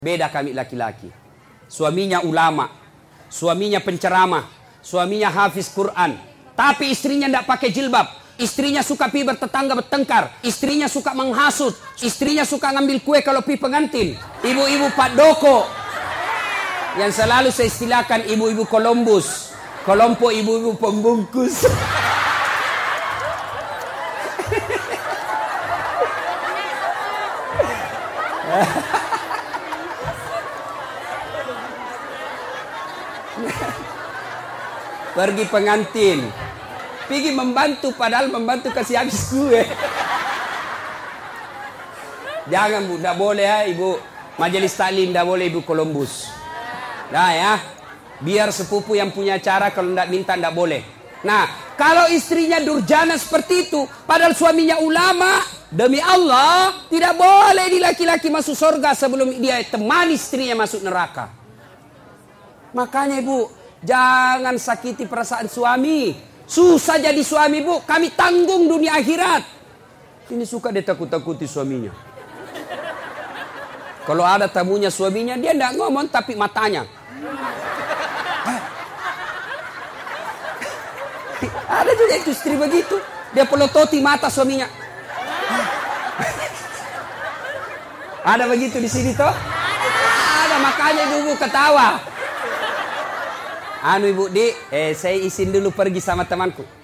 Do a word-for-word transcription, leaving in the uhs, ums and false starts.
Beda kami laki-laki. Suaminya ulama, suaminya penceramah, suaminya hafiz Quran, tapi istrinya tidak pakai jilbab. Istrinya suka pi bertetangga bertengkar, istrinya suka menghasut, istrinya suka ngambil kue kalau pi pengantin. Ibu-ibu Pak Doko yang selalu saya istilahkan ibu-ibu Columbus, kelompok ibu-ibu pembungkus. Pergi pengantin, pergi membantu padahal membantu kasih habis kue. Jangan bu, tidak boleh ya ibu majelis taklim, tidak boleh ibu Columbus. Nah ya, biar sepupu yang punya acara kalau tidak minta tidak boleh. Nah, kalau istrinya durjana seperti itu, padahal suaminya ulama, demi Allah tidak boleh di laki-laki masuk surga sebelum dia temani istrinya masuk neraka. Makanya ibu, jangan sakiti perasaan suami. Susah jadi suami bu, kami tanggung dunia akhirat. Ini suka dia takut-takuti suaminya. Kalau ada tamunya suaminya, dia tidak ngomong tapi matanya. Ada juga itu istri begitu, dia pelototi mata suaminya. Ada begitu di sini toh? Ada, makanya ibu-ibu ketawa. Anu ibu di, eh saya izin dulu pergi sama temanku.